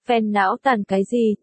Fan não tàn cái gì,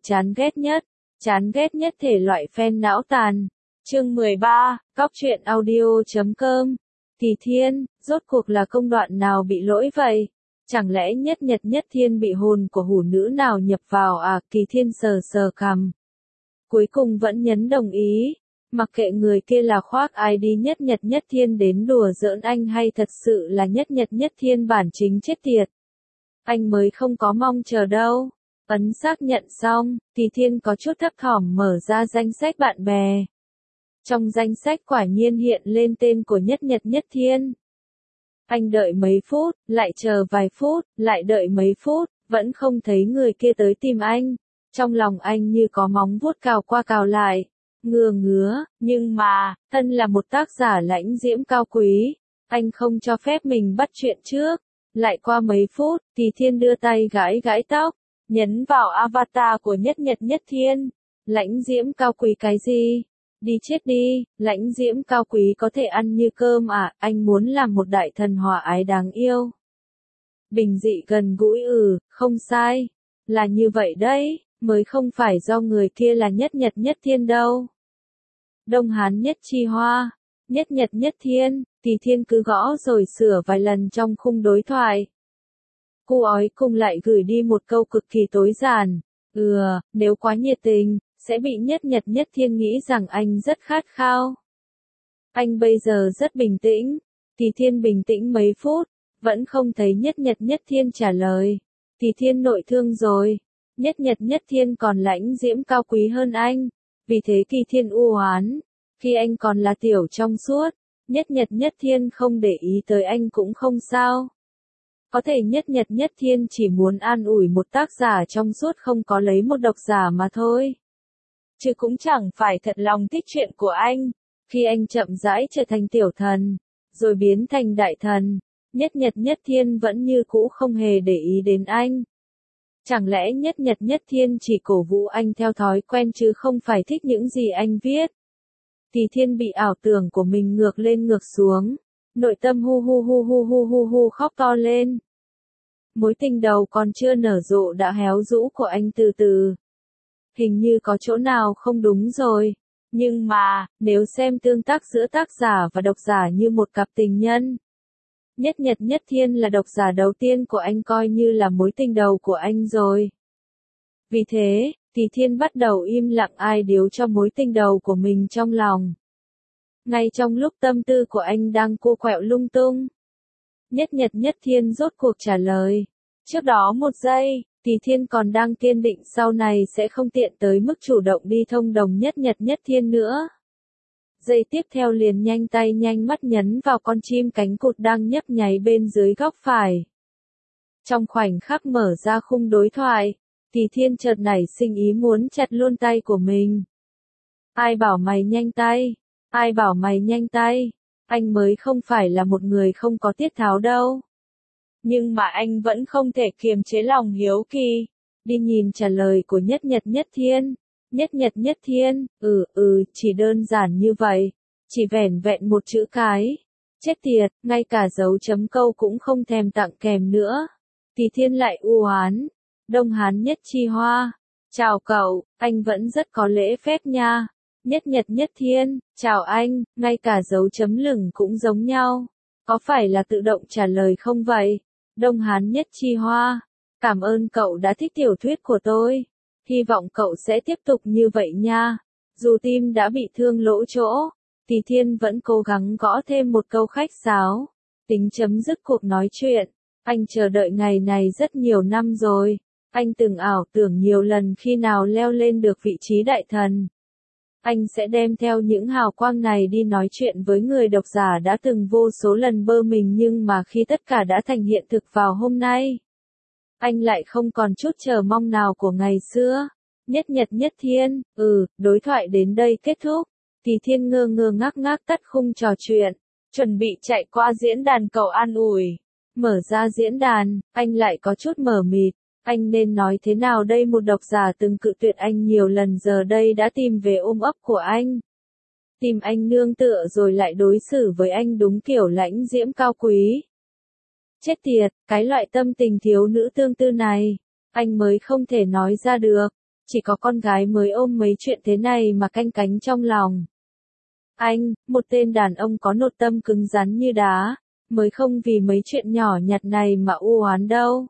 chán ghét nhất thể loại fan não tàn. Chương 13, Cóc truyện audio.com. Kỳ Thiên, rốt cuộc là công đoạn nào bị lỗi vậy? Chẳng lẽ Nhất Thiên bị hồn của hủ nữ nào nhập vào à? Kỳ Thiên sờ sờ cằm. Cuối cùng vẫn nhấn đồng ý. Mặc kệ người kia là khoác ID Nhất Thiên đến đùa giỡn anh hay thật sự là Nhất Thiên bản chính chết tiệt. Anh mới không có mong chờ đâu. Ấn xác nhận xong, Kỳ Thiên có chút thấp thỏm mở ra danh sách bạn bè. Trong danh sách quả nhiên hiện lên tên của Nhất Thiên. Anh đợi mấy phút, lại chờ vài phút, lại đợi mấy phút, vẫn không thấy người kia tới tìm anh. Trong lòng anh như có móng vuốt cào qua cào lại. Ngứa, nhưng mà, thân là một tác giả lãnh diễm cao quý. Anh không cho phép mình bắt chuyện trước. Lại qua mấy phút, Kỳ Thiên đưa tay gãi tóc. Nhấn vào avatar của Nhất Thiên. Lãnh diễm cao quý cái gì? Đi chết đi, lãnh diễm cao quý có thể ăn như cơm à? Anh muốn làm một đại thần hòa ái đáng yêu. Bình dị gần gũi không sai. Là như vậy đấy, mới không phải do người kia là Nhất Thiên đâu. Đông Hán Nhất Chi Hoa, Nhất Thiên, Kỳ Thiên cứ gõ rồi sửa vài lần trong khung đối thoại. Cô ói cùng lại gửi đi một câu cực kỳ tối giản. Nếu quá nhiệt tình, sẽ bị Nhất Thiên nghĩ rằng anh rất khát khao. Anh bây giờ rất bình tĩnh. Kỳ Thiên bình tĩnh mấy phút, vẫn không thấy Nhất Thiên trả lời. Kỳ Thiên nội thương rồi. Nhất Thiên còn lãnh diễm cao quý hơn anh. Vì thế Kỳ Thiên u oán. Khi anh còn là tiểu trong suốt, Nhất Thiên không để ý tới anh cũng không sao. Có thể Nhất Thiên chỉ muốn an ủi một tác giả trong suốt không có lấy một độc giả mà thôi. Chứ cũng chẳng phải thật lòng thích chuyện của anh. Khi anh chậm rãi trở thành tiểu thần, rồi biến thành đại thần, Nhất Thiên vẫn như cũ không hề để ý đến anh. Chẳng lẽ Nhất Thiên chỉ cổ vũ anh theo thói quen chứ không phải thích những gì anh viết? Kỳ Thiên bị ảo tưởng của mình ngược lên ngược xuống, nội tâm hu khóc to lên. Mối tình đầu còn chưa nở rộ đã héo rũ của anh từ từ. Hình như có chỗ nào không đúng rồi. Nhưng mà, nếu xem tương tác giữa tác giả và độc giả như một cặp tình nhân, Nhất Thiên là độc giả đầu tiên của anh coi như là mối tình đầu của anh rồi. Vì thế, Kỳ Thiên bắt đầu im lặng ai điếu cho mối tình đầu của mình trong lòng. Ngay trong lúc tâm tư của anh đang cô quẹo lung tung, Nhất Thiên rốt cuộc trả lời. Trước đó một giây, Kỳ Thiên còn đang kiên định sau này sẽ không tiện tới mức chủ động đi thông đồng Nhất Thiên nữa. Giây tiếp theo liền nhanh tay nhanh mắt nhấn vào con chim cánh cụt đang nhấp nháy bên dưới góc phải. Trong khoảnh khắc mở ra khung đối thoại, Kỳ Thiên chợt nảy sinh ý muốn chặt luôn tay của mình. Ai bảo mày nhanh tay? Ai bảo mày nhanh tay? Anh mới không phải là một người không có tiết tháo đâu. Nhưng mà anh vẫn không thể kiềm chế lòng hiếu kỳ. Đi nhìn trả lời của Nhất Thiên. Nhất Thiên, chỉ đơn giản như vậy. Chỉ vẻn vẹn một chữ cái. Chết tiệt, ngay cả dấu chấm câu cũng không thèm tặng kèm nữa. Kỳ Thiên lại u oán. Đông Hán Nhất Chi Hoa. Chào cậu, anh vẫn rất có lễ phép nha. Nhất Thiên, chào anh, ngay cả dấu chấm lửng cũng giống nhau. Có phải là tự động trả lời không vậy? Đông Hán Nhất Chi Hoa. Cảm ơn cậu đã thích tiểu thuyết của tôi. Hy vọng cậu sẽ tiếp tục như vậy nha. Dù tim đã bị thương lỗ chỗ, Kỳ Thiên vẫn cố gắng gõ thêm một câu khách sáo. Tính chấm dứt cuộc nói chuyện. Anh chờ đợi ngày này rất nhiều năm rồi. Anh từng ảo tưởng nhiều lần khi nào leo lên được vị trí đại thần. Anh sẽ đem theo những hào quang này đi nói chuyện với người độc giả đã từng vô số lần bơ mình, nhưng mà khi tất cả đã thành hiện thực vào hôm nay, anh lại không còn chút chờ mong nào của ngày xưa. Nhất Thiên, đối thoại đến đây kết thúc. Kỳ Thiên ngơ ngác tắt khung trò chuyện, chuẩn bị chạy qua diễn đàn cầu an ủi. Mở ra diễn đàn, anh lại có chút mờ mịt. Anh nên nói thế nào đây? Một độc giả từng cự tuyệt anh nhiều lần giờ đây đã tìm về ôm ấp của anh. Tìm anh nương tựa rồi lại đối xử với anh đúng kiểu lãnh diễm cao quý. Chết tiệt, cái loại tâm tình thiếu nữ tương tư này. Anh mới không thể nói ra được. Chỉ có con gái mới ôm mấy chuyện thế này mà canh cánh trong lòng. Anh, một tên đàn ông có nội tâm cứng rắn như đá, mới không vì mấy chuyện nhỏ nhặt này mà u oán đâu.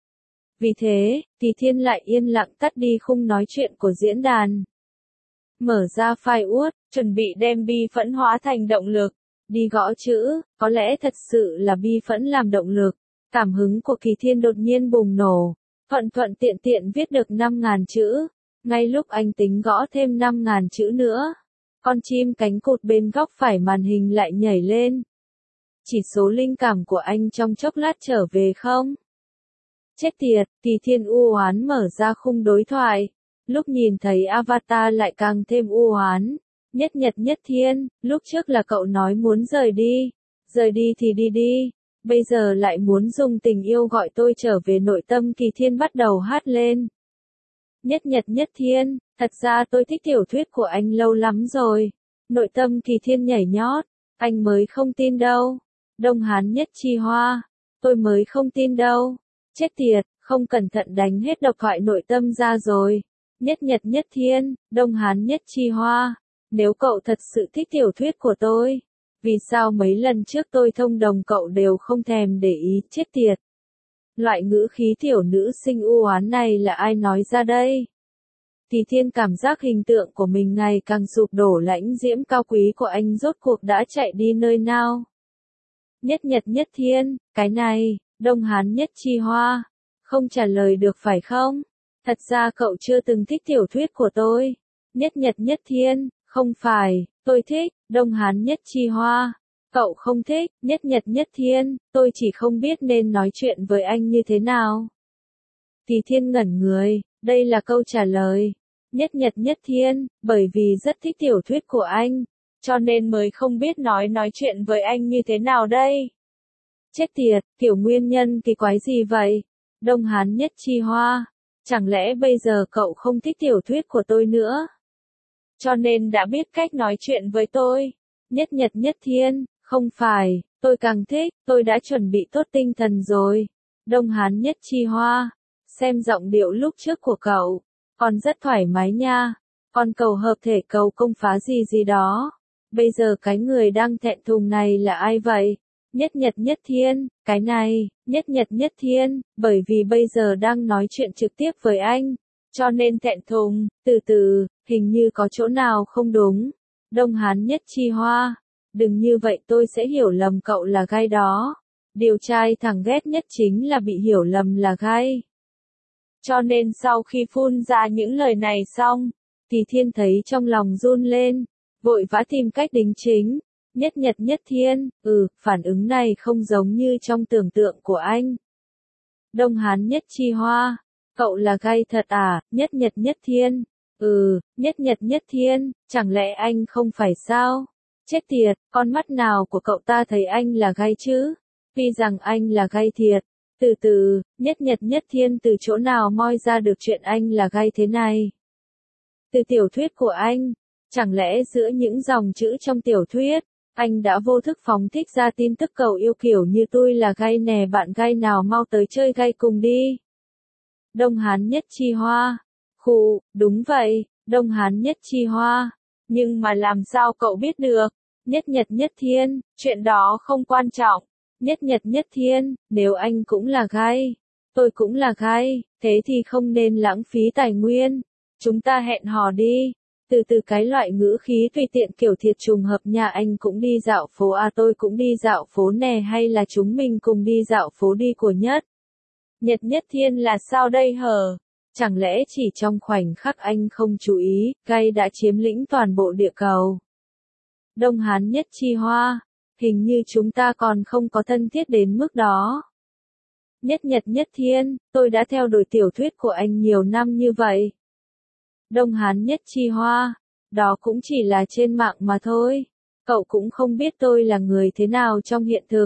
Vì thế, Kỳ Thiên lại yên lặng tắt đi khung nói chuyện của diễn đàn. Mở ra file Word, chuẩn bị đem bi phẫn hóa thành động lực. Đi gõ chữ, có lẽ thật sự là bi phẫn làm động lực. Cảm hứng của Kỳ Thiên đột nhiên bùng nổ. Thuận thuận tiện tiện viết được 5.000 chữ. Ngay lúc anh tính gõ thêm 5.000 chữ nữa, con chim cánh cụt bên góc phải màn hình lại nhảy lên. Chỉ số linh cảm của anh trong chốc lát trở về không? Chết tiệt, Kỳ Thiên u oán mở ra khung đối thoại. Lúc nhìn thấy avatar lại càng thêm u oán. Nhất Nhật Nhất Thiên, lúc trước là cậu nói muốn rời đi. Rời đi thì đi đi. Bây giờ lại muốn dùng tình yêu gọi tôi trở về nội tâm. Kỳ Thiên bắt đầu hát lên. Nhất Nhật Nhất Thiên, thật ra tôi thích tiểu thuyết của anh lâu lắm rồi. Nội tâm Kỳ Thiên nhảy nhót. Anh mới không tin đâu. Đông Hán Nhất Chi Hoa. Tôi mới không tin đâu. Chết tiệt, không cẩn thận đánh hết độc thoại nội tâm ra rồi. Nhất Nhật Nhất Thiên, Đông Hán Nhất Chi Hoa. Nếu cậu thật sự thích tiểu thuyết của tôi, vì sao mấy lần trước tôi thông đồng cậu đều không thèm để ý, chết tiệt. Loại ngữ khí tiểu nữ sinh u oán này là ai nói ra đây? Kỳ Thiên cảm giác hình tượng của mình ngày càng sụp đổ, lãnh diễm cao quý của anh rốt cuộc đã chạy đi nơi nào? Nhất Nhật Nhất Thiên, cái này, Đông Hán Nhất Chi Hoa. Không trả lời được phải không? Thật ra cậu chưa từng thích tiểu thuyết của tôi. Nhất Nhật Nhất Thiên, không phải, tôi thích, Đông Hán Nhất Chi Hoa. Cậu không thích, Nhất Nhật Nhất Thiên, tôi chỉ không biết nên nói chuyện với anh như thế nào. Kỳ Thiên ngẩn người, đây là câu trả lời. Nhất Nhật Nhất Thiên, bởi vì rất thích tiểu thuyết của anh, cho nên mới không biết nói chuyện với anh như thế nào đây. Chết tiệt, kiểu nguyên nhân kỳ quái gì vậy? Đông Hán Nhất Chi Hoa, chẳng lẽ bây giờ cậu không thích tiểu thuyết của tôi nữa? Cho nên đã biết cách nói chuyện với tôi. Nhất Nhật Nhất Thiên, không phải, tôi càng thích, tôi đã chuẩn bị tốt tinh thần rồi. Đông Hán Nhất Chi Hoa, xem giọng điệu lúc trước của cậu, còn rất thoải mái nha. Còn cầu hợp thể cầu công phá gì gì đó. Bây giờ cái người đang thẹn thùng này là ai vậy? Nhất Nhật Nhất Thiên, cái này, Nhất Nhật Nhất Thiên, bởi vì bây giờ đang nói chuyện trực tiếp với anh, cho nên thẹn thùng, từ từ, hình như có chỗ nào không đúng. Đông Hán Nhất Chi Hoa, đừng như vậy tôi sẽ hiểu lầm cậu là gai đó. Điều trai thằng ghét nhất chính là bị hiểu lầm là gai. Cho nên sau khi phun ra những lời này xong, Kỳ Thiên thấy trong lòng run lên, vội vã tìm cách đính chính. Nhất Nhật Nhất Thiên, phản ứng này không giống như trong tưởng tượng của anh. Đông Hán Nhất Chi Hoa, cậu là gai thật à? Nhất Nhật Nhất Thiên, Nhất Nhật Nhất Thiên, chẳng lẽ anh không phải sao? Chết tiệt, con mắt nào của cậu ta thấy anh là gai chứ? Tuy rằng anh là gai thiệt. Từ từ, Nhất Nhật Nhất Thiên từ chỗ nào moi ra được chuyện anh là gai thế này? Từ tiểu thuyết của anh, chẳng lẽ giữa những dòng chữ trong tiểu thuyết, anh đã vô thức phóng thích ra tin tức cầu yêu kiểu như tôi là gai nè, bạn gai nào mau tới chơi gai cùng đi. Đông Hán Nhất Chi Hoa. Khụ, đúng vậy, Đông Hán Nhất Chi Hoa. Nhưng mà làm sao cậu biết được? Nhất Nhật Nhất Thiên, chuyện đó không quan trọng. Nhất Nhật Nhất Thiên, nếu anh cũng là gai, tôi cũng là gai, thế thì không nên lãng phí tài nguyên. Chúng ta hẹn hò đi. Từ từ, cái loại ngữ khí tùy tiện kiểu thiệt trùng hợp, nhà anh cũng đi dạo phố à, tôi cũng đi dạo phố nè, hay là chúng mình cùng đi dạo phố đi của Nhất Nhật Nhất Thiên là sao đây hờ? Chẳng lẽ chỉ trong khoảnh khắc anh không chú ý, gai đã chiếm lĩnh toàn bộ địa cầu? Đông Hán Nhất Chi Hoa, hình như chúng ta còn không có thân thiết đến mức đó. Nhất Nhật Nhất Thiên, tôi đã theo đuổi tiểu thuyết của anh nhiều năm như vậy. Đông Hán Nhất Chi Hoa, đó cũng chỉ là trên mạng mà thôi. Cậu cũng không biết tôi là người thế nào trong hiện thực.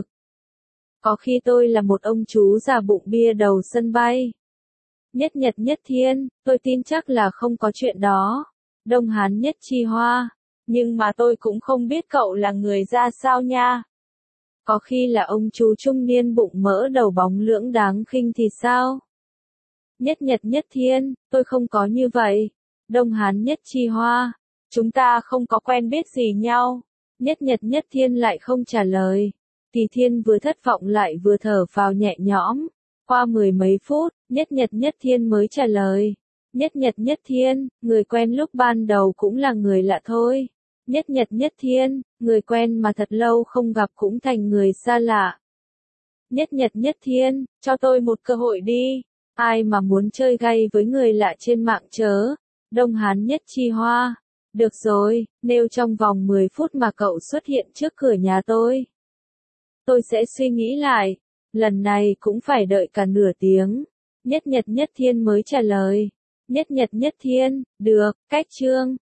Có khi tôi là một ông chú già bụng bia đầu sân bay. Nhất Nhật Nhất Thiên, tôi tin chắc là không có chuyện đó. Đông Hán Nhất Chi Hoa, nhưng mà tôi cũng không biết cậu là người ra sao nha. Có khi là ông chú trung niên bụng mỡ đầu bóng lưỡng đáng khinh thì sao? Nhất Nhật Nhất Thiên, tôi không có như vậy. Đông Hán Nhất Chi Hoa, chúng ta không có quen biết gì nhau. Nhất Nhật Nhất Thiên lại không trả lời. Tỷ Thiên vừa thất vọng lại vừa thở phào nhẹ nhõm. Qua 10 mấy phút, Nhất Nhật Nhất Thiên mới trả lời. Nhất Nhật Nhất Thiên, người quen lúc ban đầu cũng là người lạ thôi. Nhất Nhật Nhất Thiên, người quen mà thật lâu không gặp cũng thành người xa lạ. Nhất Nhật Nhất Thiên, cho tôi một cơ hội đi. Ai mà muốn chơi gay với người lạ trên mạng chớ. Đông Hán Nhất Chi Hoa. Được rồi, nếu trong vòng 10 phút mà cậu xuất hiện trước cửa nhà tôi sẽ suy nghĩ lại. Lần này cũng phải đợi cả nửa tiếng. Nhất Nhật Nhất Thiên mới trả lời. Nhất Nhật Nhất Thiên, được, cách chương.